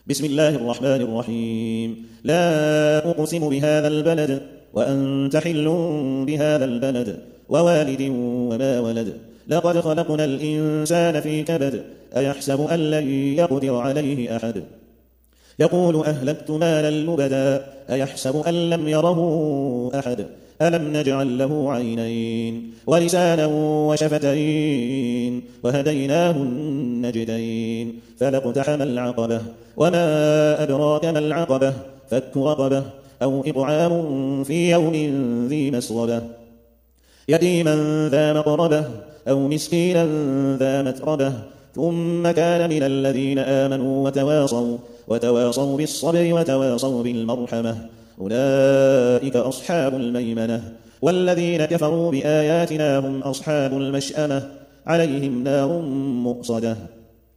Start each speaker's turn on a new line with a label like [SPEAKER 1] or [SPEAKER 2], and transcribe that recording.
[SPEAKER 1] بسم الله الرحمن الرحيم. لا أقسم بهذا البلد وأنت حل بهذا البلد ووالد وما ولد. لقد خلقنا الإنسان في كبد. أيحسب أن لن يقدر عليه أحد. يقول أهلكت مالا لبدا. أيحسب أن لم يره أحد. ألم نجعل له عينين ولسانا وشفتين وهديناه النجدين فلاقتحم العقبة وما أدراك ما العقبة فك رقبة أو إطعام في يوم ذي مسغبة يتيما ذا مقربة أو مسكينا ذا متربة ثم كان من الذين آمنوا وتواصوا بالصبر وتواصوا بالمرحمة أولئك أصحاب الميمنة والذين كفروا بآياتنا هم أصحاب المشأمة عليهم نار مؤصدة